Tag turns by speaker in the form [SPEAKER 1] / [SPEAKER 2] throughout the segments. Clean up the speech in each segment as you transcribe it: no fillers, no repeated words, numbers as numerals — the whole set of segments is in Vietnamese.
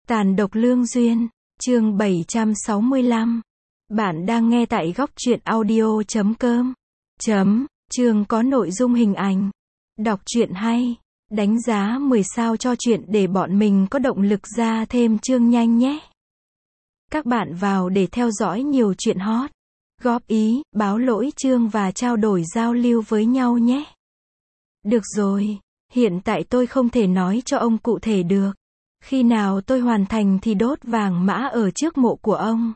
[SPEAKER 1] Tàn độc lương duyên, chương 765. Bạn đang nghe tại góc truyện audio.com. Chương có nội dung hình ảnh. Đọc truyện hay. Đánh giá 10 sao cho truyện để bọn mình có động lực ra thêm chương nhanh nhé. Các bạn vào để theo dõi nhiều truyện hot. Góp ý, báo lỗi chương và trao đổi giao lưu với nhau nhé. Được rồi, hiện tại tôi không thể nói cho ông cụ thể được. Khi nào tôi hoàn thành thì đốt vàng mã ở trước mộ của ông.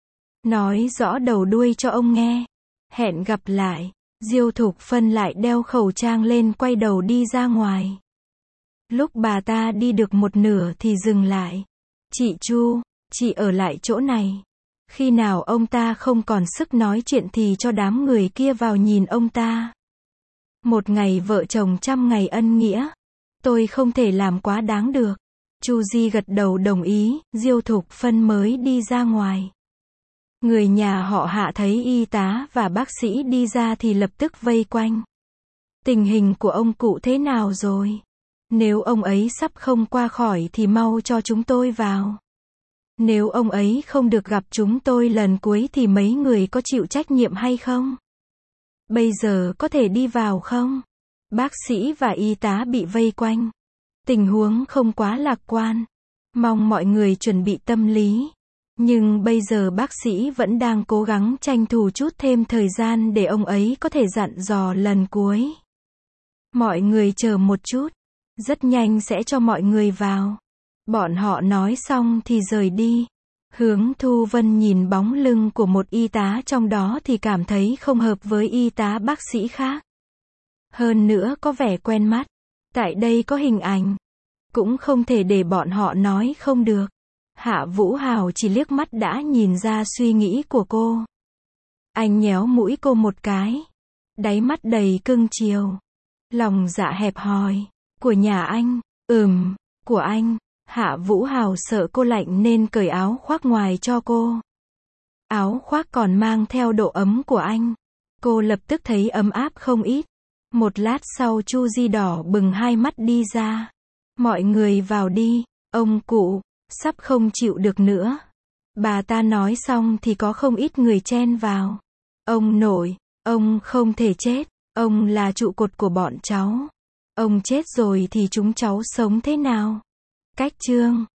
[SPEAKER 1] Nói rõ đầu đuôi cho ông nghe. Hẹn gặp lại. Diêu Thục Phân lại đeo khẩu trang lên quay đầu đi ra ngoài. Lúc bà ta đi được một nửa thì dừng lại. Chị Chu, chị ở lại chỗ này. Khi nào ông ta không còn sức nói chuyện thì cho đám người kia vào nhìn ông ta. Một ngày vợ chồng trăm ngày ân nghĩa. Tôi không thể làm quá đáng được. Chu Di gật đầu đồng ý, Diêu Thục Phân mới đi ra ngoài. Người nhà họ Hạ thấy y tá và bác sĩ đi ra thì lập tức vây quanh. Tình hình của ông cụ thế nào rồi? Nếu ông ấy sắp không qua khỏi thì mau cho chúng tôi vào. Nếu ông ấy không được gặp chúng tôi lần cuối thì mấy người có chịu trách nhiệm hay không? Bây giờ có thể đi vào không? Bác sĩ và y tá bị vây quanh. Tình huống không quá lạc quan. Mong mọi người chuẩn bị tâm lý. Nhưng bây giờ bác sĩ vẫn đang cố gắng tranh thủ chút thêm thời gian để ông ấy có thể dặn dò lần cuối. Mọi người chờ một chút. Rất nhanh sẽ cho mọi người vào. Bọn họ nói xong thì rời đi. Hướng Thu Vân nhìn bóng lưng của một y tá trong đó thì cảm thấy không hợp với y tá bác sĩ khác. Hơn nữa có vẻ quen mắt. Tại đây có hình ảnh. Cũng không thể để bọn họ nói không được. Hạ Vũ Hào chỉ liếc mắt đã nhìn ra suy nghĩ của cô. Anh nhéo mũi cô một cái. Đáy mắt đầy cưng chiều. Lòng dạ hẹp hòi. Của nhà anh. Của anh. Hạ Vũ Hào sợ cô lạnh nên cởi áo khoác ngoài cho cô. Áo khoác còn mang theo độ ấm của anh. Cô lập tức thấy ấm áp không ít. Một lát sau Chu Di đỏ bừng hai mắt đi ra. Mọi người vào đi, ông cụ, sắp không chịu được nữa. Bà ta nói xong thì có không ít người chen vào. Ông nội, ông không thể chết, ông là trụ cột của bọn cháu. Ông chết rồi thì chúng cháu sống thế nào? Cách chương